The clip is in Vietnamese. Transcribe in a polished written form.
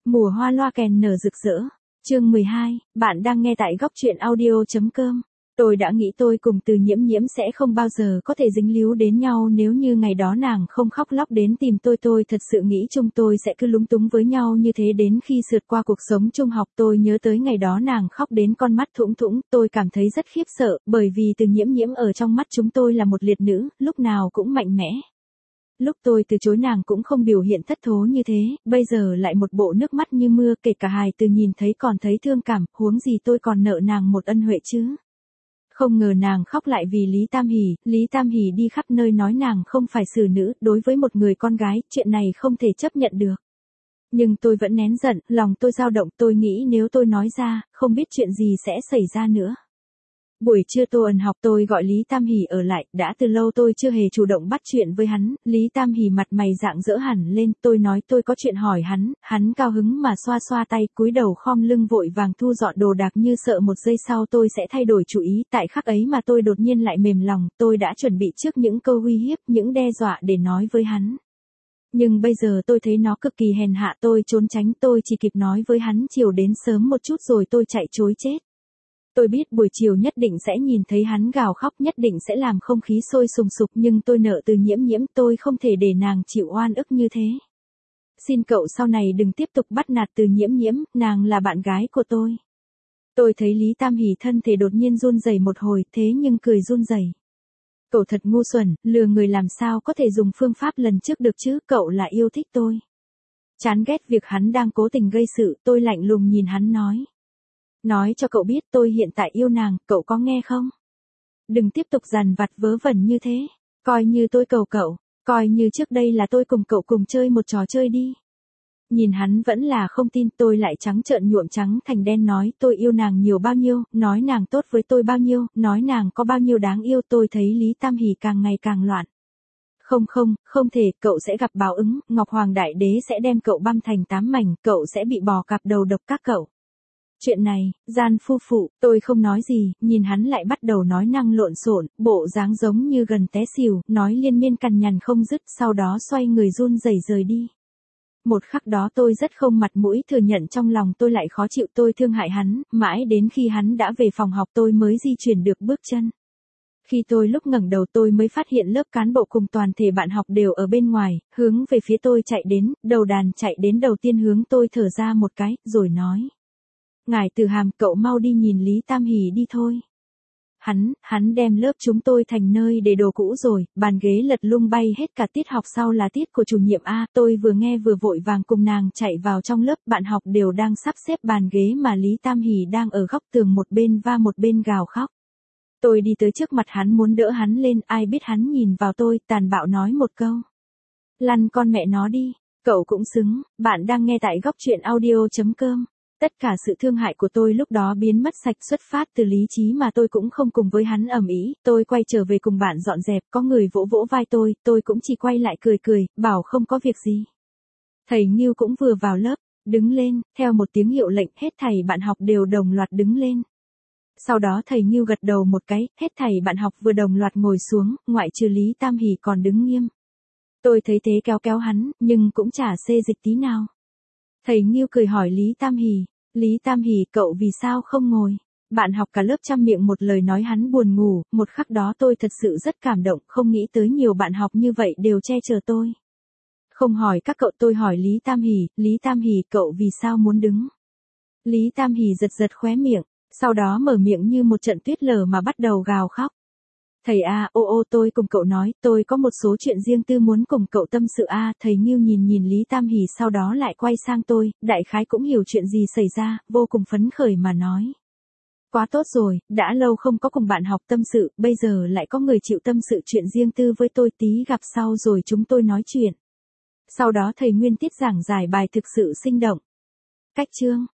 Mùa hoa loa kèn nở rực rỡ. Chương 12, bạn đang nghe tại góc truyện audio.com. Tôi đã nghĩ tôi cùng Từ Nhiễm Nhiễm sẽ không bao giờ có thể dính líu đến nhau nếu như ngày đó nàng không khóc lóc đến tìm tôi thật sự nghĩ chúng tôi sẽ cứ lúng túng với nhau như thế đến khi sượt qua cuộc sống trung học. Tôi nhớ tới ngày đó nàng khóc đến con mắt thũng thũng, tôi cảm thấy rất khiếp sợ, bởi vì Từ Nhiễm Nhiễm ở trong mắt chúng tôi là một liệt nữ, lúc nào cũng mạnh mẽ. Lúc tôi từ chối nàng cũng không biểu hiện thất thố như thế, bây giờ lại một bộ nước mắt như mưa, kể cả hài từ nhìn thấy còn thấy thương cảm, huống gì tôi còn nợ nàng một ân huệ chứ. Không ngờ nàng khóc lại vì Lý Tam Hỷ đi khắp nơi nói nàng không phải xử nữ, đối với một người con gái, chuyện này không thể chấp nhận được. Nhưng tôi vẫn nén giận, lòng tôi dao động, tôi nghĩ nếu tôi nói ra, không biết chuyện gì sẽ xảy ra nữa. Buổi trưa Tô Ẩn học tôi gọi Lý Tam Hỷ ở lại, đã từ lâu tôi chưa hề chủ động bắt chuyện với hắn, Lý Tam Hỷ mặt mày rạng rỡ hẳn lên, tôi nói tôi có chuyện hỏi hắn cao hứng mà xoa xoa tay, cúi đầu khom lưng vội vàng thu dọn đồ đạc như sợ một giây sau tôi sẽ thay đổi chủ ý, tại khắc ấy mà tôi đột nhiên lại mềm lòng, tôi đã chuẩn bị trước những câu uy hiếp, những đe dọa để nói với hắn. Nhưng bây giờ tôi thấy nó cực kỳ hèn hạ, tôi trốn tránh, tôi chỉ kịp nói với hắn chiều đến sớm một chút rồi tôi chạy trối chết. Tôi biết buổi chiều nhất định sẽ nhìn thấy hắn gào khóc, nhất định sẽ làm không khí sôi sùng sục, nhưng tôi nợ Từ Nhiễm Nhiễm, tôi không thể để nàng chịu oan ức như thế. Xin cậu sau này đừng tiếp tục bắt nạt Từ Nhiễm Nhiễm, nàng là bạn gái của tôi. Tôi thấy Lý Tam Hỷ thân thể đột nhiên run rẩy một hồi, thế nhưng cười run rẩy. Cậu thật ngu xuẩn, lừa người làm sao có thể dùng phương pháp lần trước được chứ, cậu là yêu thích tôi. Chán ghét việc hắn đang cố tình gây sự, tôi lạnh lùng nhìn hắn nói. Nói cho cậu biết tôi hiện tại yêu nàng, cậu có nghe không? Đừng tiếp tục dằn vặt vớ vẩn như thế, coi như tôi cầu cậu, coi như trước đây là tôi cùng cậu cùng chơi một trò chơi đi. Nhìn hắn vẫn là không tin, tôi lại trắng trợn nhuộm trắng thành đen nói tôi yêu nàng nhiều bao nhiêu, nói nàng tốt với tôi bao nhiêu, nói nàng có bao nhiêu đáng yêu. Tôi thấy Lý Tam Hỷ càng ngày càng loạn. Không thể, cậu sẽ gặp báo ứng, Ngọc Hoàng Đại Đế sẽ đem cậu băm thành 8 mảnh, cậu sẽ bị bò cạp đầu độc các cậu. Chuyện này, gian phu phụ, tôi không nói gì, nhìn hắn lại bắt đầu nói năng lộn xộn, bộ dáng giống như gần té xỉu, nói liên miên cằn nhằn không dứt, sau đó xoay người run rẩy rời đi. Một khắc đó tôi rất không mặt mũi thừa nhận trong lòng tôi lại khó chịu, tôi thương hại hắn, mãi đến khi hắn đã về phòng học tôi mới di chuyển được bước chân. Khi tôi lúc ngẩng đầu tôi mới phát hiện lớp cán bộ cùng toàn thể bạn học đều ở bên ngoài, hướng về phía tôi chạy đến, đầu đàn chạy đến đầu tiên hướng tôi thở ra một cái, rồi nói. Ngài Từ Hàm, cậu mau đi nhìn Lý Tam Hỷ đi thôi. Hắn đem lớp chúng tôi thành nơi để đồ cũ rồi, bàn ghế lật lung bay hết cả tiết học sau là tiết của chủ nhiệm A. Tôi vừa nghe vừa vội vàng cùng nàng chạy vào trong lớp, bạn học đều đang sắp xếp bàn ghế mà Lý Tam Hỷ đang ở góc tường một bên va một bên gào khóc. Tôi đi tới trước mặt hắn muốn đỡ hắn lên, ai biết hắn nhìn vào tôi, tàn bạo nói một câu. Lăn con mẹ nó đi, cậu cũng xứng, bạn đang nghe tại góc truyện audio.com. Tất cả sự thương hại của tôi lúc đó biến mất sạch, xuất phát từ lý trí mà tôi cũng không cùng với hắn ầm ĩ. Tôi quay trở về cùng bạn dọn dẹp, có người vỗ vỗ vai tôi cũng chỉ quay lại cười, bảo không có việc gì. Thầy Ngưu cũng vừa vào lớp, đứng lên, theo một tiếng hiệu lệnh, hết thầy bạn học đều đồng loạt đứng lên. Sau đó thầy Ngưu gật đầu một cái, hết thầy bạn học vừa đồng loạt ngồi xuống, ngoại trừ Lý Tam Hỷ còn đứng nghiêm. Tôi thấy thế kéo hắn, nhưng cũng chả xê dịch tí nào. Thầy Ngưu cười hỏi Lý Tam Hỷ cậu vì sao không ngồi? Bạn học cả lớp chăm miệng một lời nói hắn buồn ngủ, một khắc đó tôi thật sự rất cảm động, không nghĩ tới nhiều bạn học như vậy đều che chở tôi. Không hỏi các cậu, tôi hỏi Lý Tam Hỷ cậu vì sao muốn đứng? Lý Tam Hỷ giật khóe miệng, sau đó mở miệng như một trận tuyết lở mà bắt đầu gào khóc. Thầy A, tôi cùng cậu nói, tôi có một số chuyện riêng tư muốn cùng cậu tâm sự A. Thầy Ngưu nhìn Lý Tam Hỷ sau đó lại quay sang tôi, đại khái cũng hiểu chuyện gì xảy ra, vô cùng phấn khởi mà nói. Quá tốt rồi, đã lâu không có cùng bạn học tâm sự, bây giờ lại có người chịu tâm sự chuyện riêng tư với tôi, tí gặp sau rồi chúng tôi nói chuyện. Sau đó thầy nguyên tiết giảng giải bài thực sự sinh động. Cách chương